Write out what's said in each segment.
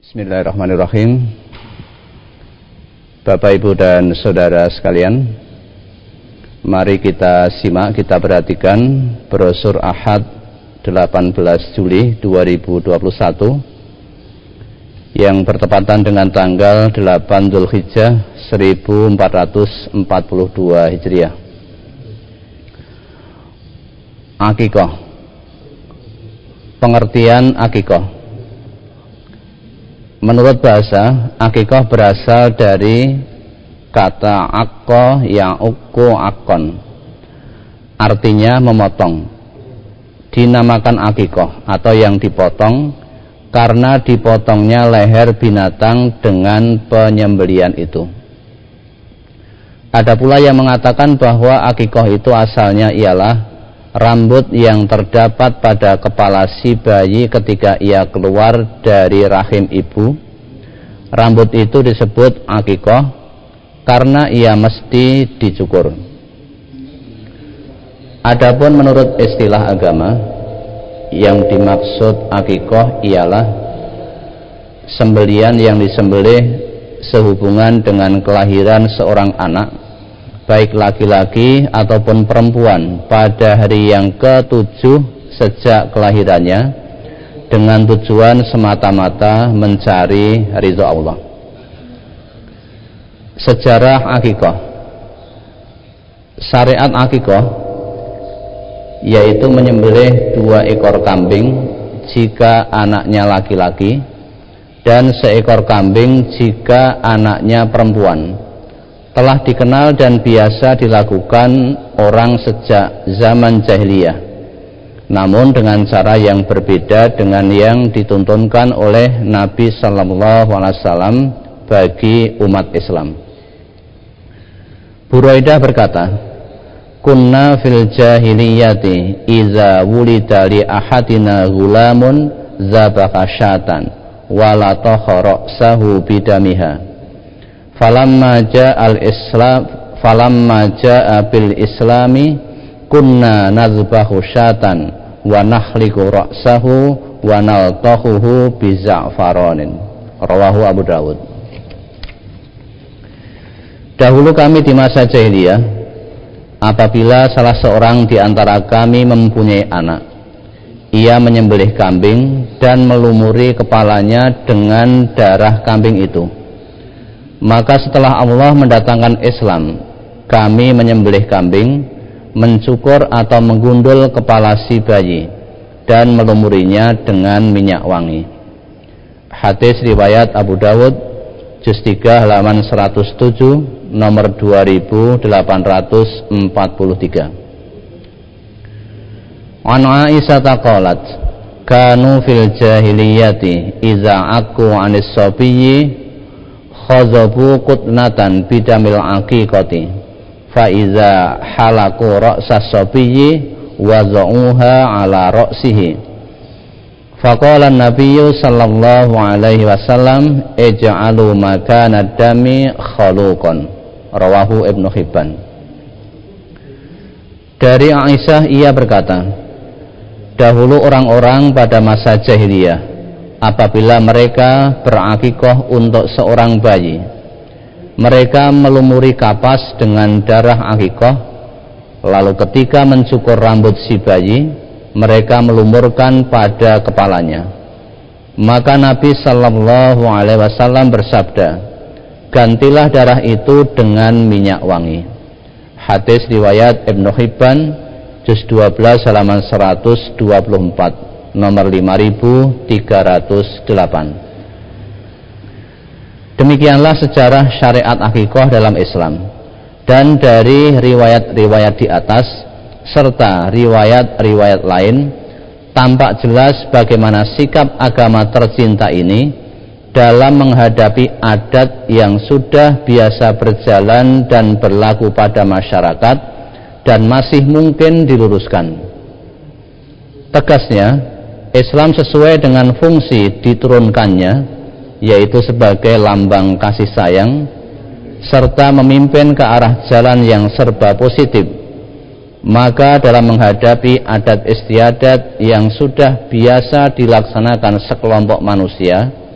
Bismillahirrahmanirrahim. Bapak, Ibu, dan Saudara sekalian, mari kita simak, kita perhatikan brosur Ahad 18 Juli 2021 yang bertepatan dengan tanggal 8 Dzulhijjah 1442 Hijriah. Akikah. Pengertian akikah. Menurut bahasa, akikah berasal dari kata akko ya'ukku akon, artinya memotong. Dinamakan akikah atau yang dipotong karena dipotongnya leher binatang dengan penyembelian itu. Ada pula yang mengatakan bahwa akikah itu asalnya ialah rambut yang terdapat pada kepala si bayi ketika ia keluar dari rahim ibu. Rambut itu disebut akikah karena ia mesti dicukur. Adapun menurut istilah agama, yang dimaksud akikah ialah sembelian yang disembelih sehubungan dengan kelahiran seorang anak, baik laki-laki ataupun perempuan, pada hari yang ke-7 sejak kelahirannya, dengan tujuan semata-mata mencari ridha Allah. Sejarah akikah. Syariat akikah yaitu menyembelih 2 ekor kambing jika anaknya laki-laki dan 1 ekor kambing jika anaknya perempuan. Telah dikenal dan biasa dilakukan orang sejak zaman jahiliyah, namun dengan cara yang berbeda dengan yang dituntunkan oleh Nabi Sallallahu Alaihi Wasallam bagi umat Islam. Buraidah berkata, kunna fil jahiliyati iza wulida li ahadina gulamun zabaka syatan wala takhara sahu bidamiha falamma ja'a bil islami kunna nazbahu syatan wa nahliku ra'sahu wa naltahuhu bi za'faranin. Rawahu Abu Dawud. Dahulu kami di masa jahiliyah, apabila salah seorang di antara kami mempunyai anak, ia menyembelih kambing dan melumuri kepalanya dengan darah kambing itu. Maka setelah Allah mendatangkan Islam, kami menyembelih kambing, mencukur atau menggundul kepala si bayi dan melumurinya dengan minyak wangi. Hadis riwayat Abu Dawud, juz 3 halaman 107, nomor 2843. An Aisyah qalat, kanu fil jahiliyati iza aku anis sabiyyi khazabu qutnatan bidamil aqiqati fa iza halaku ra'sas sabiyyi waza'uha ala ra'sihi faqala an-nabiyyu sallallahu alaihi wasallam ij'alu makana dami khaluqan. Rawahu Ibnu Hibban. Dari Aisyah ia berkata, dahulu orang-orang pada masa jahiliyah, apabila mereka berakikah untuk seorang bayi, mereka melumuri kapas dengan darah akikah, lalu ketika mencukur rambut si bayi, mereka melumurkan pada kepalanya. Maka Nabi Sallallahu Alaihi Wasallam bersabda, gantilah darah itu dengan minyak wangi. Hadis riwayat Ibnu Hibban, juz 12 halaman 124, nomor 5308. Demikianlah sejarah syariat akikah dalam Islam. Dan dari riwayat-riwayat di atas serta riwayat-riwayat lain, tampak jelas bagaimana sikap agama tercinta ini dalam menghadapi adat yang sudah biasa berjalan dan berlaku pada masyarakat dan masih mungkin diluruskan. Tegasnya, Islam sesuai dengan fungsi diturunkannya, yaitu sebagai lambang kasih sayang serta memimpin ke arah jalan yang serba positif. Maka dalam menghadapi adat istiadat yang sudah biasa dilaksanakan sekelompok manusia,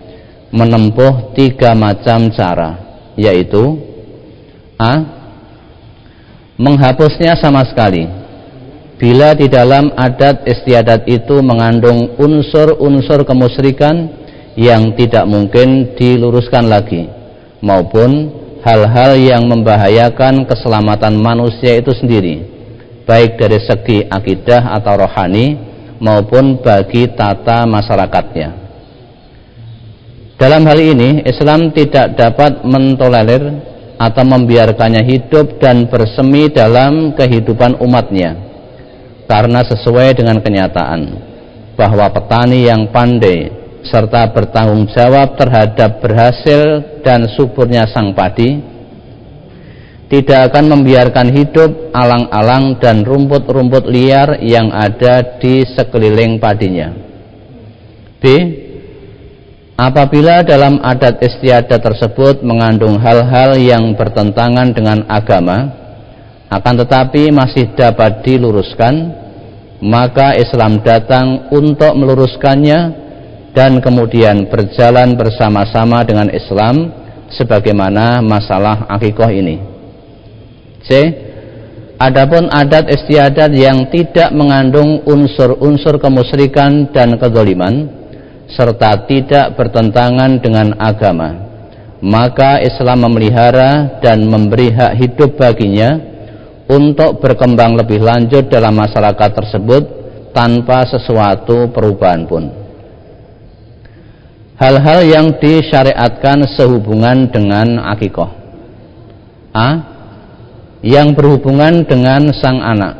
menempuh 3 macam cara, yaitu a. menghapusnya sama sekali bila di dalam adat istiadat itu mengandung unsur-unsur kemusyrikan yang tidak mungkin diluruskan lagi, maupun hal-hal yang membahayakan keselamatan manusia itu sendiri, baik dari segi akidah atau rohani maupun bagi tata masyarakatnya. Dalam hal ini, Islam tidak dapat mentolerir atau membiarkannya hidup dan bersemi dalam kehidupan umatnya, karena sesuai dengan kenyataan bahwa petani yang pandai serta bertanggung jawab terhadap berhasil dan suburnya sang padi tidak akan membiarkan hidup alang-alang dan rumput-rumput liar yang ada di sekeliling padinya. B. apabila dalam adat istiadat tersebut mengandung hal-hal yang bertentangan dengan agama, akan tetapi masih dapat diluruskan, maka Islam datang untuk meluruskannya dan kemudian berjalan bersama-sama dengan Islam sebagaimana masalah akikah ini. C. adapun adat istiadat yang tidak mengandung unsur-unsur kemusyrikan dan kedzaliman serta tidak bertentangan dengan agama, maka Islam memelihara dan memberi hak hidup baginya untuk berkembang lebih lanjut dalam masyarakat tersebut tanpa sesuatu perubahan pun. Hal-hal yang disyariatkan sehubungan dengan akikah. A. yang berhubungan dengan sang anak.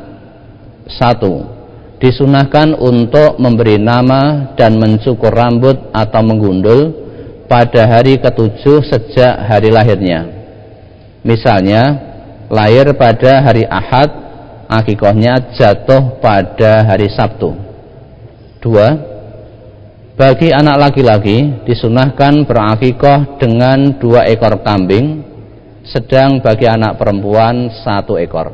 1. disunahkan untuk memberi nama dan mencukur rambut atau menggundul pada hari ke-7 sejak hari lahirnya. Misalnya, lahir pada hari Ahad, akikahnya jatuh pada hari Sabtu. 2. bagi anak laki-laki disunahkan berakikah dengan 2 ekor kambing, sedang bagi anak perempuan 1 ekor.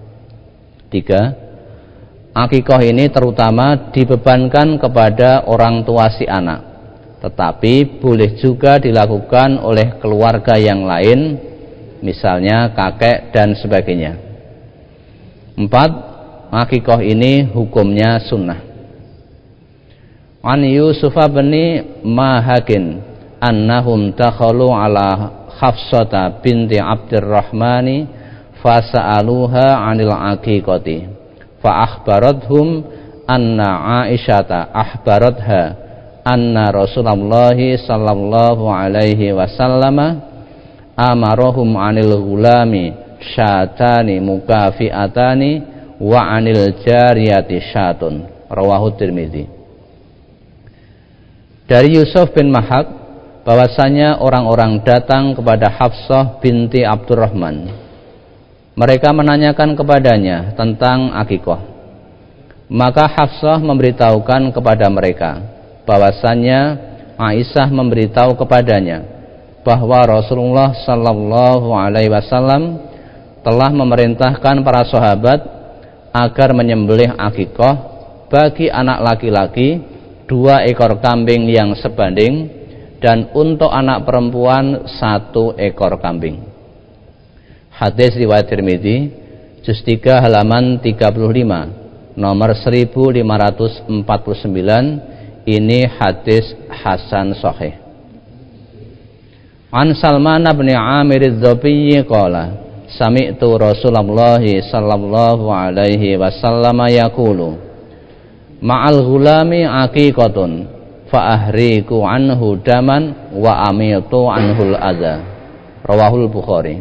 3. akikah ini terutama dibebankan kepada orang tua si anak, tetapi boleh juga dilakukan oleh keluarga yang lain, misalnya kakek dan sebagainya. 4. akikah ini hukumnya sunnah. An Yusuf bin Mahakin annahum takhalu ala Hafsata binti Abdurrahmani fasa'aluha 'anil aqiqati fa akhbarathum anna Aisyata akhbaratha anna Rasulullah sallallahu alaihi wasallam amarahum 'anil gulami syatani mukafiatani wa 'anil jariyati syatun. Rawahu Tirmidzi. Dari Yusuf bin Mahak bahwasanya orang-orang datang kepada Hafsah binti Abdurrahman. Mereka menanyakan kepadanya tentang akikah. Maka Hafsah memberitahukan kepada mereka bahwasanya Aisyah memberitahu kepadanya bahwa Rasulullah sallallahu alaihi wasallam telah memerintahkan para sahabat agar menyembelih akikah bagi anak laki-laki 2 ekor kambing yang sebanding, dan untuk anak perempuan 1 ekor kambing. Hadis riwayat Tirmidzi, juz 3 halaman 35, nomor 1549. Ini hadis hasan sahih. An Salman bin Amir az-Zabiyyi qala sami'tu Rasulullah sallallahu alaihi wasallam yaqulu ma'al ghulami aqiqatun fa ahriku anhu daman wa amitu anhul adza. Rawahul Bukhari.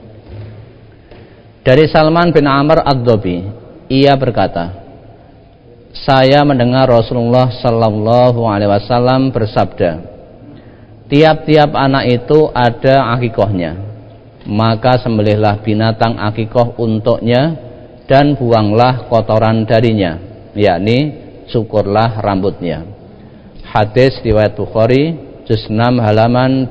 Dari Salman bin Amr ad-Dhabi, ia berkata, saya mendengar Rasulullah sallallahu alaihi wasallam bersabda, tiap-tiap anak itu ada akikahnya, maka sembelihlah binatang akikah untuknya dan buanglah kotoran darinya, yakni cukurlah rambutnya. Hadis riwayat Bukhari, juz 6 halaman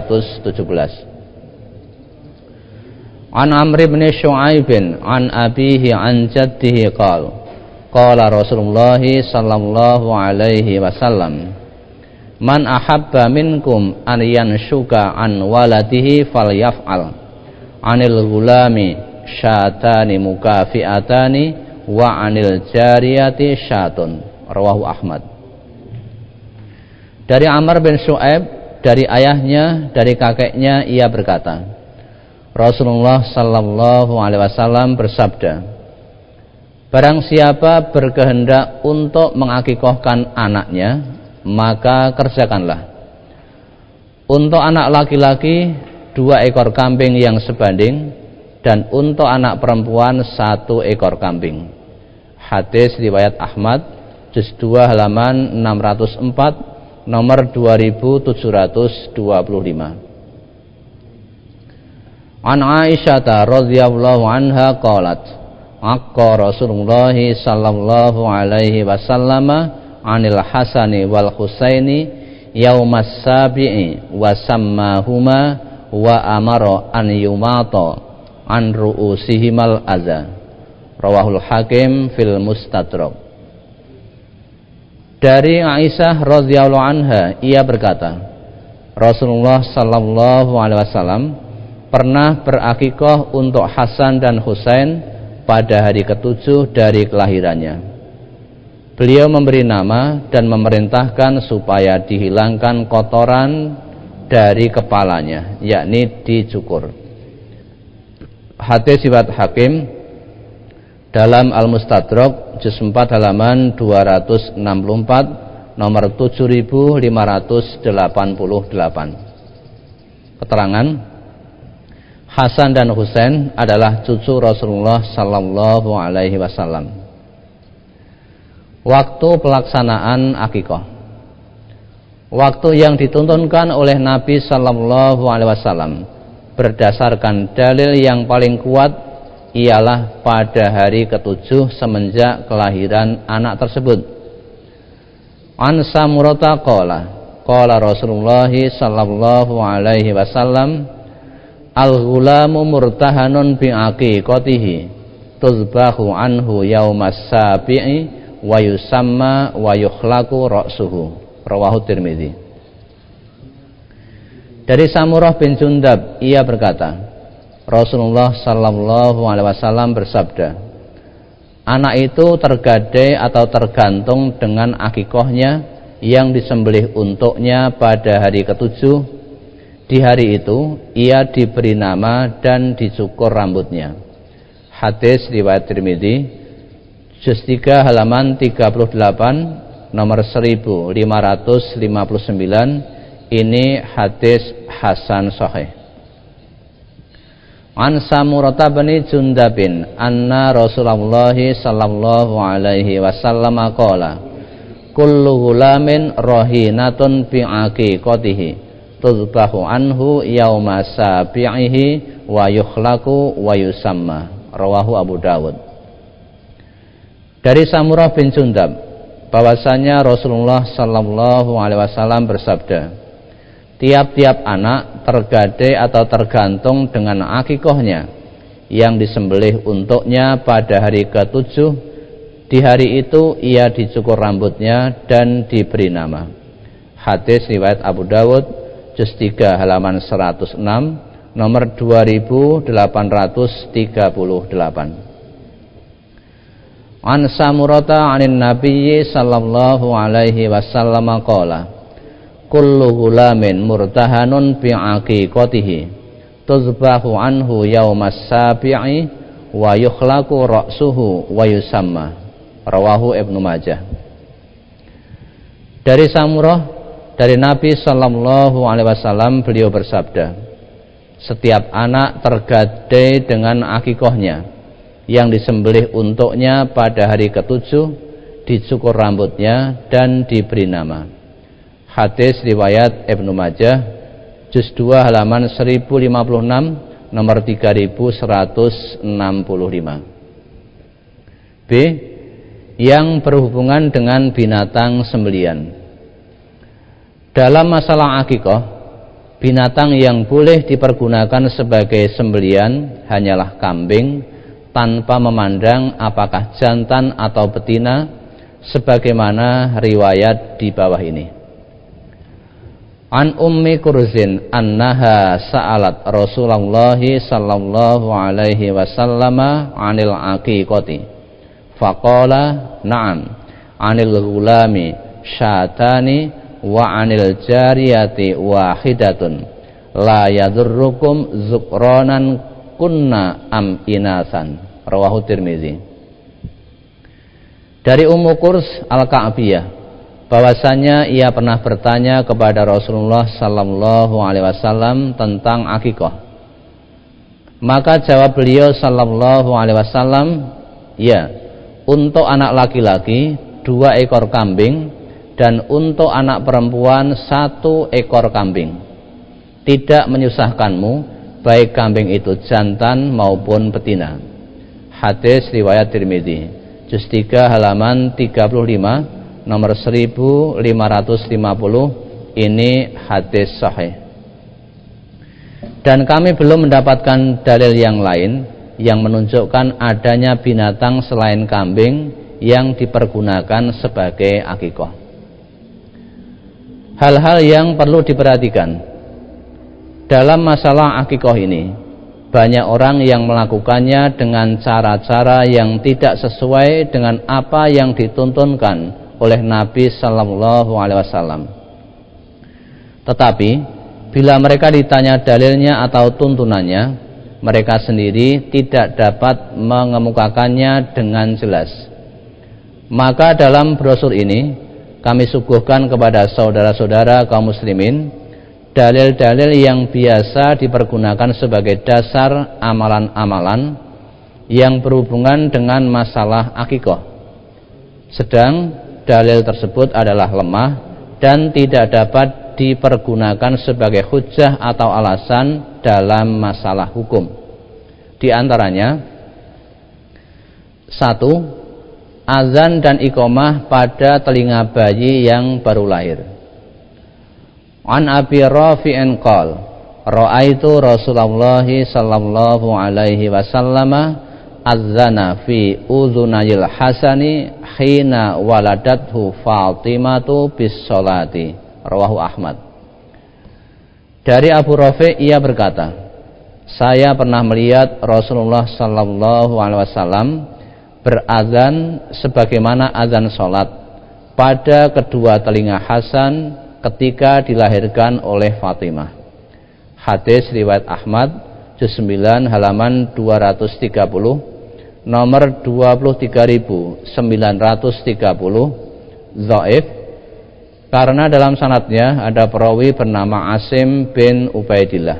217. An Amr bin Shu'aib an abihi an jaddihi qala Rasulullah sallallahu alaihi wasallam Man ahabba minkum an yanshuka an waladihi falyaf'al. Anil gulami syatani mukafi'atani wa anil jariyati syatun. Rawahu Ahmad. Dari Amr bin Shu'aib, dari ayahnya, dari kakeknya, ia berkata, Rasulullah sallallahu alaihi wasallam bersabda, barang siapa berkehendak untuk mengakikahkan anaknya, maka kerjakanlah. Untuk anak laki-laki 2 ekor kambing yang sebanding, dan untuk anak perempuan 1 ekor kambing. Hadis riwayat Ahmad, juz 2 halaman 604, nomor 2725. An Aisyah radhiyallahu anha qalat, aqqa Rasulullah sallallahu alaihi wasallam anil Hasani wal Husaini yaumas sabi'i wa sammahuma wa amara an yumata an ru'usihimal adza. Rawahul Hakim fil Mustadrak. Dari Aisyah radhiyallahu anha, ia berkata, Rasulullah sallallahu alaihi wasallam pernah berakikah untuk Hasan dan Husain pada hari ke-7 dari kelahirannya. Beliau memberi nama dan memerintahkan supaya dihilangkan kotoran dari kepalanya, yakni dicukur. Hadis riwayat Hakim dalam Al-Mustadrak juz 4 halaman 264, nomor 7588. Keterangan, Hasan dan Husain adalah cucu Rasulullah sallallahu alaihi wasallam. Waktu pelaksanaan akikah. Waktu yang dituntunkan oleh Nabi sallallahu alaihi wasallam berdasarkan dalil yang paling kuat ialah pada hari ke-7 semenjak kelahiran anak tersebut. An Samurata qala Rasulullah sallallahu alaihi wasallam, al-ghulamu murtahanun bi aqiqatihi tuzbahu anhu yaumas sabi'i wa yusamma wa yukhlaqu ra'suhu. Rawahu Tirmidzi. Dari Samurah bin Jundab, ia berkata, Rasulullah sallallahu alaihi wasallam bersabda, anak itu tergadai atau tergantung dengan akikahnya yang disembelih untuknya pada hari ke-7. Di hari itu ia diberi nama dan dicukur rambutnya. Hadis riwayat Tirmidzi, juz 3 halaman 38, nomor 1559. Ini hadis hasan sahih. An Samurata bin Jundabin anna Rasulullah sallallahu alaihi wasallam qala, kullu ghulamin rahinatun bi aqiqatihi tuzbahu anhu yauma sabi'ihi wa yukhlaqu wa yusamma. Rawahu Abu Dawud. Dari Samurah bin Jundab bahwasanya Rasulullah sallallahu alaihi wasallam bersabda, tiap-tiap anak tergadai atau tergantung dengan akikahnya yang disembelih untuknya pada hari ke-7. Di hari itu ia dicukur rambutnya dan diberi nama. Hadis riwayat Abu Dawud, juz 3 halaman 106, nomor 2838. An Samurata anin Nabiyyi sallallahu alaihi wasallam qala, kullu ghulamin murtahanun bi aqiqatihi tuzbahu anhu yaumas sabi'i wa yukhlaqu ra'suhu wa yusamma. Rawahu Ibnu Majah. Dari Samurah, dari Nabi sallallahu alaihi wasallam, beliau bersabda, setiap anak tergadai dengan akikahnya yang disembelih untuknya pada hari ke-7, dicukur rambutnya dan diberi nama. Hadis riwayat Ibnu Majah, juz 2 halaman 1056, nomor 3165. B. Yang berhubungan dengan binatang sembelian. Dalam masalah akikah, binatang yang boleh dipergunakan sebagai sembelian hanyalah kambing, tanpa memandang apakah jantan atau betina, sebagaimana riwayat di bawah ini. An Ummi Kurzin annaha sa'alat Rasulullah sallallahu alaihi wasallam 'anil aqiqati faqala na'am 'anil ghulami syatani wa 'anil jariyati wahidatun la yadurrukum zukranan kunna am inasan. Rawahu Tirmizi. Dari Ummu Kurs Al-Ka'biyah bahwasanya ia pernah bertanya kepada Rasulullah sallallahu alaihi wasallam tentang akikah. Maka jawab beliau sallallahu alaihi wasallam, ya, untuk anak laki-laki 2 ekor kambing dan untuk anak perempuan 1 ekor kambing. Tidak menyusahkanmu baik kambing itu jantan maupun betina. Hadis riwayat Tirmizi, juz 3 halaman 35, nomor 1550. Ini hadis sahih. Dan kami belum mendapatkan dalil yang lain yang menunjukkan adanya binatang selain kambing yang dipergunakan sebagai akikah. Hal-hal yang perlu diperhatikan dalam masalah akikah ini, banyak orang yang melakukannya dengan cara-cara yang tidak sesuai dengan apa yang dituntunkan oleh Nabi sallallahu alaihi wasallam. Tetapi bila mereka ditanya dalilnya atau tuntunannya, mereka sendiri tidak dapat mengemukakannya dengan jelas. Maka dalam brosur ini kami suguhkan kepada saudara-saudara kaum muslimin dalil-dalil yang biasa dipergunakan sebagai dasar amalan-amalan yang berhubungan dengan masalah akikah. Sedang dalil tersebut adalah lemah dan tidak dapat dipergunakan sebagai hujjah atau alasan dalam masalah hukum. Di antaranya, 1. Azan dan iqamah pada telinga bayi yang baru lahir. An Abi Rafi'in qala ra'aitu Rasulullah sallallahu alaihi wasallam azana fi udhunayil hasani hina waladathu Fatimatu bis sholati. Rawahu Ahmad. Dari Abu Rafi' ia berkata, saya pernah melihat Rasulullah sallallahu alaihi wasallam berazan sebagaimana azan salat pada kedua telinga Hasan ketika dilahirkan oleh Fatimah. Hadis riwayat Ahmad, juz 9 halaman 230, nomor 23.930, dhaif, karena dalam sanadnya ada perawi bernama Asim bin Ubaidillah.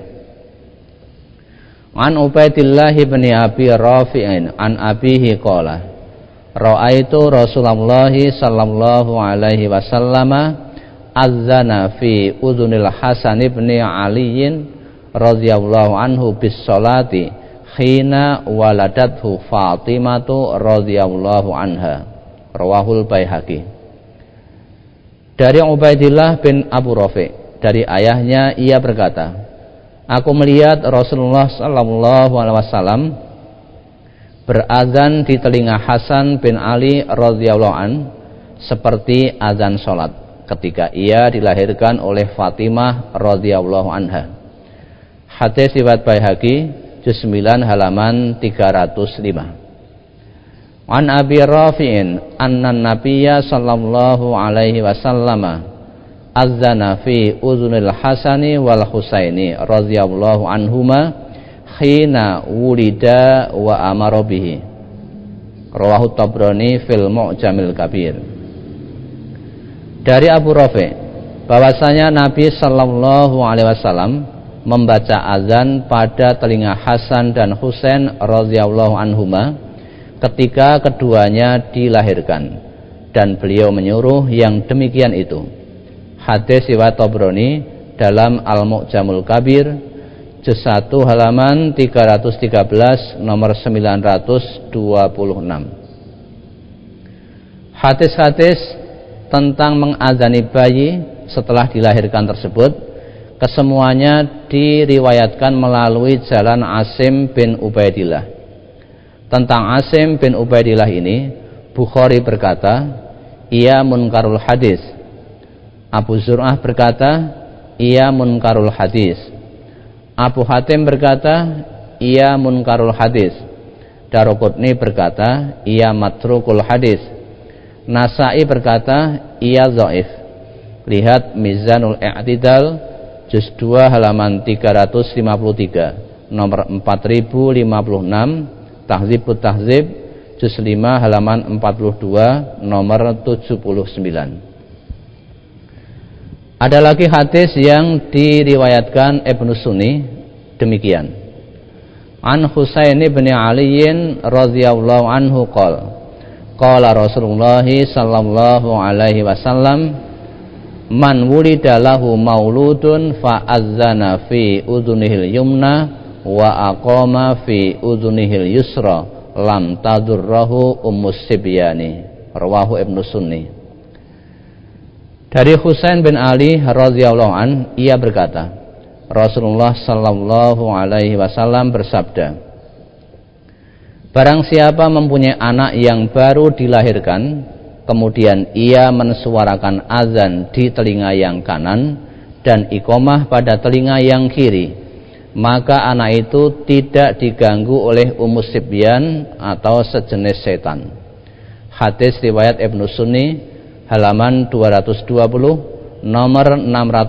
An Ubaidillah bin Abi Rafi'in an abihi qala ra'aitu Rasulullah sallallahu alaihi wasallam azana fi udhunil Hasan bin Aliyin radhiyallahu anhu bis sholati hina waladathu Fatimatu radhiyallahu anha. Rawahul Baihaqi. Dari Ubaidillah bin Abu Rafi', dari ayahnya ia berkata, aku melihat Rasulullah sallallahu alaihi wasallam berazan di telinga Hasan bin Ali radhiyallahu an seperti azan salat ketika ia dilahirkan oleh Fatimah radhiyallahu anha. Hadis riwayat Baihaqi, juz 9 halaman 305. An Abi Rafi'in anna Nabiyya sallallahu alaihi wasallam azana fi udhunil Hasani wal Husaini radhiyallahu anhuma khina wulida wa amara bihi. Rawahu Tabrani fil Mu'jamil Kabir. Dari Abu Rafi' bahwasanya Nabi sallallahu alaihi wasallam membaca azan pada telinga Hasan dan Husain radhiyallahu anhuma ketika keduanya dilahirkan, dan beliau menyuruh yang demikian itu. Hadis riwayat Tabrani dalam Al-Mu'jamul Kabir, juz 1 halaman 313, nomor 926. Hadis-hadis tentang mengazani bayi setelah dilahirkan tersebut kesemuanya diriwayatkan melalui jalan Asim bin Ubaidillah. Tentang Asim bin Ubaidillah ini, Bukhari berkata, ia munkarul hadis. Abu Zur'ah berkata, ia munkarul hadis. Abu Hatim berkata, ia munkarul hadis. Daruqutni berkata, ia matrukul hadis. Nasa'i berkata, ia dhaif. Lihat Mizanul I'tidal juz 2 halaman 353, nomor 4056, Tahdzibut Tahdzib juz 5 halaman 42, nomor 79. Ada lagi hadis yang diriwayatkan Ibnu Sunni demikian. An Husain bin Ali radhiyallahu anhu qala Rasulullah sallallahu alaihi wasallam, man wulida lahu mauludun fa azzana fi udhunihil yumna wa aqama fi udhunihil yusra lam tadurrahu ummus sibyani. Rawahu Ibnu Sunni. Dari Husain bin Ali radhiyallahu an, ia berkata, Rasulullah sallallahu alaihi wasallam bersabda, barang siapa mempunyai anak yang baru dilahirkan, kemudian ia mensuarakan azan di telinga yang kanan dan iqamah pada telinga yang kiri, maka anak itu tidak diganggu oleh ummus sibyan atau sejenis setan. Hadis riwayat Ibnu Sunni halaman 220, nomor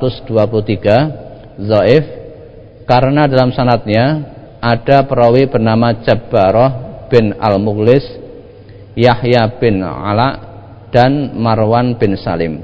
623, dhaif karena dalam sanadnya ada perawi bernama Jabbarah bin Al-Mughlis, Yahya bin Ala dan Marwan bin Salim.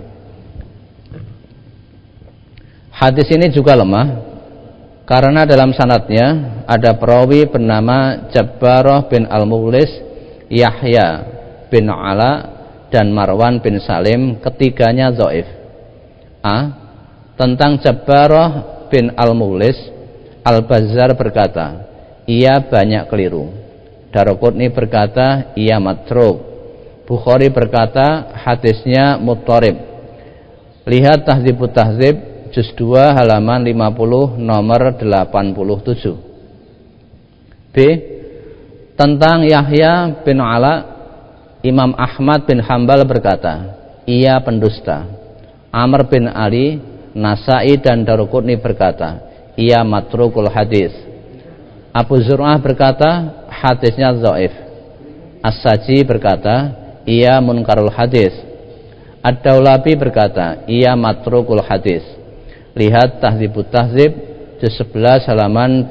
Hadis ini juga lemah karena dalam sanadnya ada perawi bernama Jabbarah bin Al-Mughlis, Yahya bin Ala dan Marwan bin Salim, ketiganya dhaif. Tentang Jabbarah bin Al-Mughlis, Al-Bazzar berkata, ia banyak keliru. Daruqutni berkata, ia matruk. Bukhari berkata, hadisnya muttarib. Lihat Tahdzibut Tahdzib juz 2 halaman 50, nomor 87. B. Tentang Yahya bin Ala, Imam Ahmad bin Hambal berkata, ia pendusta. Amr bin Ali, Nasa'i dan Daruqutni berkata, ia matrukul hadis. Abu Zur'ah berkata, hadisnya dhaif. As-Saji berkata, ia munkarul hadis. Ad-Daulabi berkata, ia matrukul hadis. Lihat Tahdzibut Tahdzib juz 11 halaman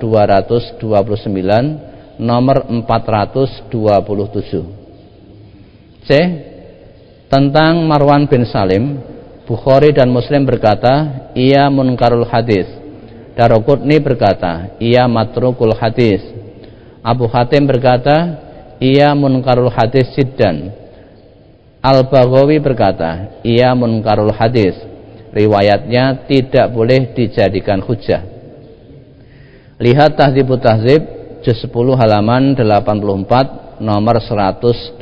229, nomor 427. C. Tentang Marwan bin Salim, Bukhari dan Muslim berkata, ia munkarul hadis. Daruqutni berkata, ia matrukul hadis. Abu Hatim berkata, ia munkarul hadis jiddan. Al-Baghawi berkata, ia munkarul hadis. Riwayatnya tidak boleh dijadikan hujjah. Lihat Tahdzibut Tahdzib juz 10 halaman 84, nomor 172.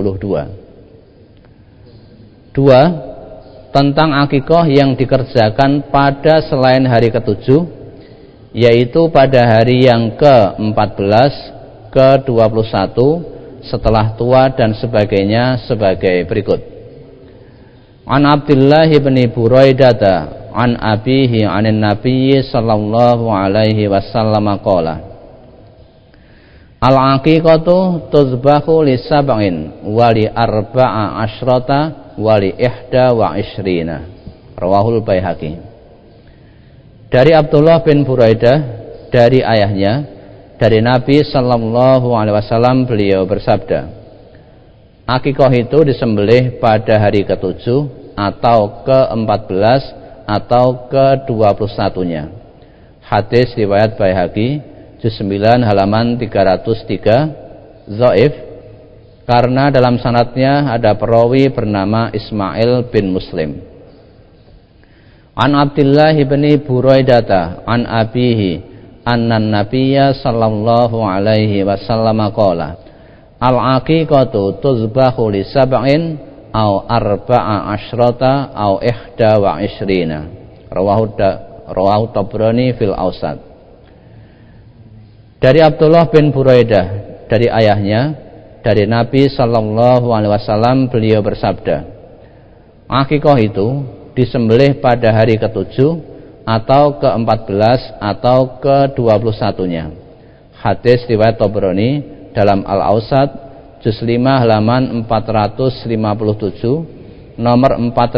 2. Tentang akikah yang dikerjakan pada selain hari ke-7, yaitu pada hari yang ke-14, ke-21, setelah tua dan sebagainya, sebagai berikut. An Abdullah bin Buraidata an abihi anin nabiyyi sallallahu alaihi wasallam qala, al-aqiqatu tuzbahu li sab'in wa li arba'a asyrata wa li ihda wa ishrina. Rawahul Baihaqi. Dari Abdullah bin Buraidah, dari ayahnya, dari Nabi sallallahu alaihi wasallam, beliau bersabda, akikah itu disembelih pada hari ke-7 atau ke-14 atau ke-21-nya. Hadis riwayat Baihaqi juz 9 halaman 303, dhaif karena dalam sanadnya ada perawi bernama Ismail bin Muslim. An Abdullah bin Buraidata an abihi anna nabiyya sallallahu alaihi wasallam qala, al-aqiqatu tuzbahu li sab'in aw arba'a asyrata aw ihda wa ishrina. Rawahu Tabrani fil Awsat. Dari Abdullah bin Buraidah, dari ayahnya, dari Nabi sallallahu alaihi wasallam, beliau bersabda, akikah itu disembelih pada hari ke-7 atau ke-14 atau ke-21-nya. Hadis riwayat Tabrani dalam Al-Awsat juz 5 halaman 457, nomor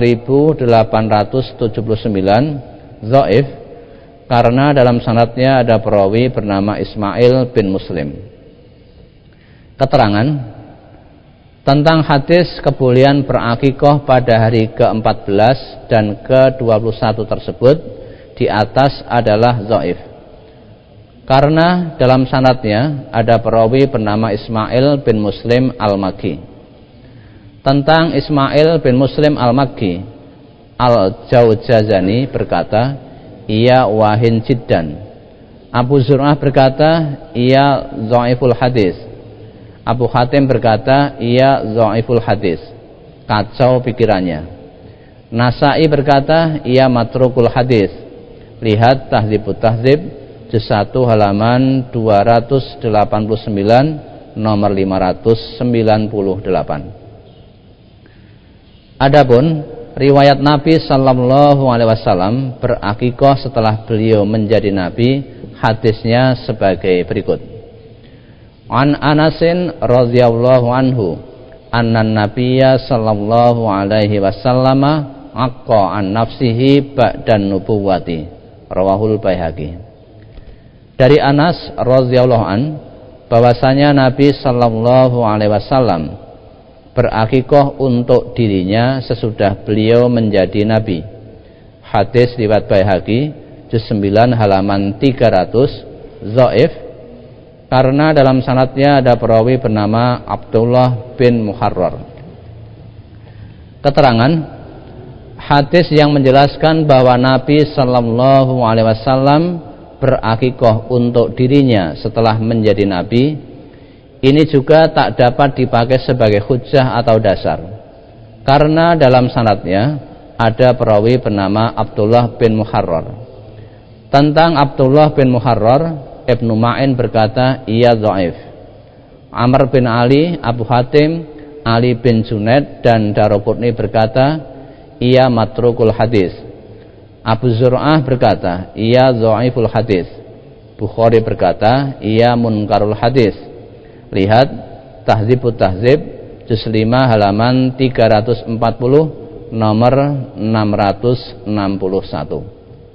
4879, dhaif karena dalam sanadnya ada perawi bernama Ismail bin Muslim. Keterangan tentang hadis kebolehan berakikah pada hari ke-14 dan ke-21 tersebut di atas adalah dhaif. Karena dalam sanadnya ada perawi bernama Ismail bin Muslim Al-Makki. Tentang Ismail bin Muslim Al-Makki, Al-Jawjazani berkata, ia wahin jiddan. Abu Zur'ah berkata, ia dhaiful hadis. Abu Hatim berkata, ia dhaiful hadis, kacau pikirannya. Nasai berkata, ia matrukul hadis. Lihat Tahdzibut Tahdzib juz 1 halaman 289, nomor 598. Adapun riwayat Nabi sallallahu alaihi wasallam berakikah setelah beliau menjadi nabi, hadisnya sebagai berikut. An Anasin radhiyallahu anhu anna nabiyya sallallahu alaihi wasallam aqqa an nafsihi ba'dan nubuwati, rawahul Baihaqi. Dari Anas radhiyallahu an bahwasanya Nabi sallallahu alaihi wasallam berakikah untuk dirinya sesudah beliau menjadi nabi. Hadis riwayat Baihaqi juz 9 halaman 300, dhaif karena dalam sanadnya ada perawi bernama Abdullah bin Muharrar. Keterangan hadis yang menjelaskan bahwa Nabi sallallahu alaihi wasallam berakikah untuk dirinya setelah menjadi nabi, ini juga tak dapat dipakai sebagai hujjah atau dasar, karena dalam sanadnya ada perawi bernama Abdullah bin Muharrar. Tentang Abdullah bin Muharrar, Ibnu Ma'in berkata, ia dhaif. Amr bin Ali, Abu Hatim, Ali bin Junaid dan Daruqutni berkata, ia matrukul hadis. Abu Zur'ah berkata, ia dhaiful hadis. Bukhari berkata, ia munkarul hadis. Lihat Tahdzibut Tahdzib juz 5 halaman 340, nomor 661.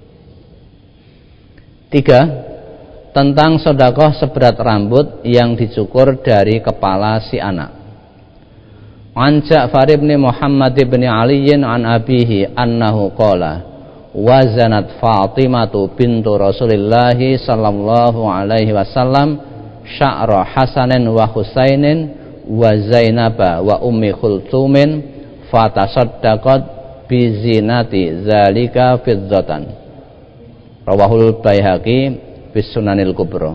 3. Tentang sedekah seberat rambut yang dicukur dari kepala si anak. An Ja'far bin Muhammad bin Ali an abihi annahu qala wazanat Fatimatu bintu Rasulillah sallallahu alaihi wasallam sya'ra Hasanin wa Husainin wa Zainaba wa Ummi Khultumin fatasaddaqat bi zinati zalika fiddatan, rawahul Baihaqi bis Sunanil Kubra.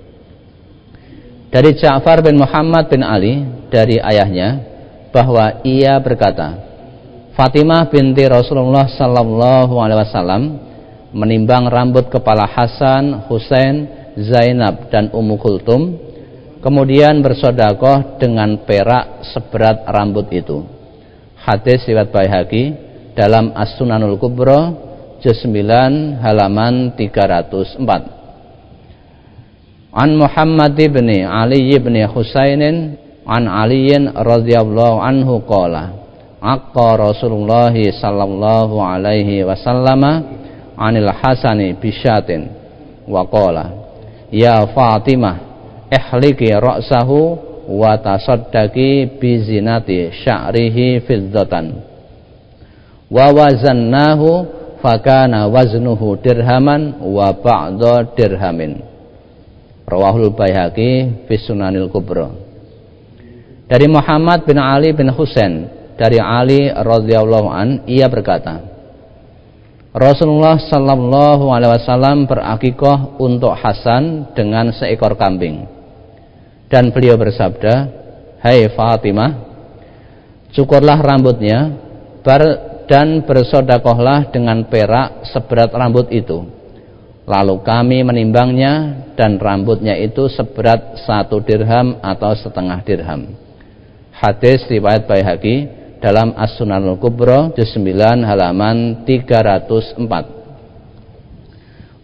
Dari Ja'far bin Muhammad bin Ali dari ayahnya bahwa ia berkata, Fatimah binti Rasulullah sallallahu alaihi wasallam menimbang rambut kepala Hasan, Husain, Zainab dan Ummu Kulthum, kemudian bersedekah dengan perak seberat rambut itu. Hadis riwayat Baihaqi dalam As-Sunanul Kubra juz 9 halaman 304. An Muhammad bin Ali bin Husainin an Aliyin radhiyallahu anhu qala aqqa Rasulullah sallallahu alaihi wasallam anil Hasani bisyatin wa qala ya Fatimah ihliki ra'sahu wa tasaddaqi bi zinati sya'rihi fiddatan wa wazannahu fakana waznuhu dirhaman wa ba'da dirhamin, rawahul Baihaqi fi Sunanil Kubra. Dari Muhammad bin Ali bin Husain dari Ali radhiyallahu an, ia berkata, Rasulullah sallallahu alaihi wasallam berakikah untuk Hasan dengan seekor kambing. Dan beliau bersabda, "Hai Fatimah, cukurlah rambutnya dan bersedekahlah dengan perak seberat rambut itu." Lalu kami menimbangnya dan rambutnya itu seberat 1 dirham atau setengah dirham. Hadis riwayat Baihaqi dalam As-Sunanul Kubra juz 9 halaman 304.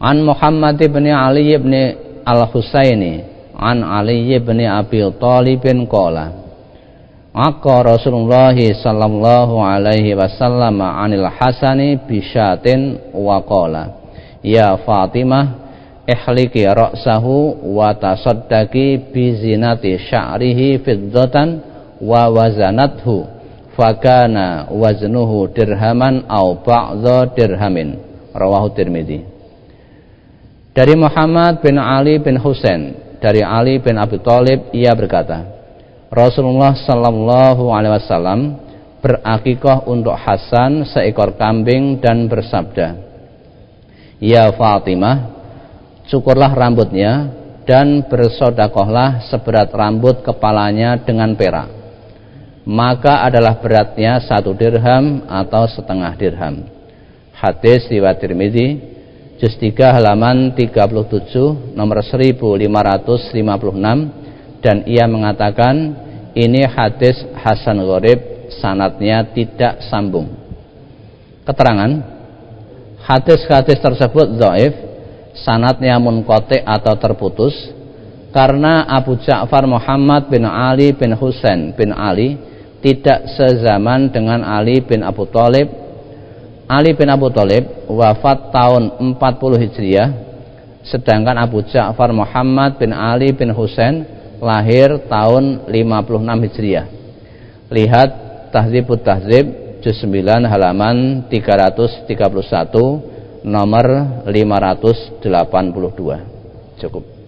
An Muhammad bin Ali bin Al-Husaini an Ali bin Abi Thalib qala Aqqa Rasulullah sallallahu alaihi wasallam 'anil Hasani bisyatin wa qala ya Fatimah ihliki ra'sahu wa tasaddaqi bi zinati sya'rihi fiddatan wa wazanathu fakana waznuhu dirhaman aw ba'dha dirhamin. Rawahu Tirmidzi. Dari Muhammad bin Ali bin Husain dari Ali bin Abi Thalib, ia berkata, Rasulullah sallallahu alaihi wasallam berakikah untuk Hasan seekor kambing dan bersabda, ya Fatimah, cukurlah rambutnya dan bersodakohlah seberat rambut kepalanya dengan perak, maka adalah beratnya 1 dirham atau setengah dirham. Hadis riwayat Tirmidzi, juz 3 halaman 37 nomor 1556, dan ia mengatakan ini hadis hasan gharib, sanadnya tidak sambung. Keterangan, hadis-hadis tersebut dhaif, sanadnya munqati atau terputus karena Abu Ja'far Muhammad bin Ali bin Husain bin Ali tidak sezaman dengan Ali bin Abu Thalib. Ali bin Abu Thalib wafat tahun 40 Hijriah, sedangkan Abu Ja'far Muhammad bin Ali bin Husain lahir tahun 56 Hijriah. Lihat Tahdzibut Tahdzib juz 9 halaman 331 nomor 582. Cukup.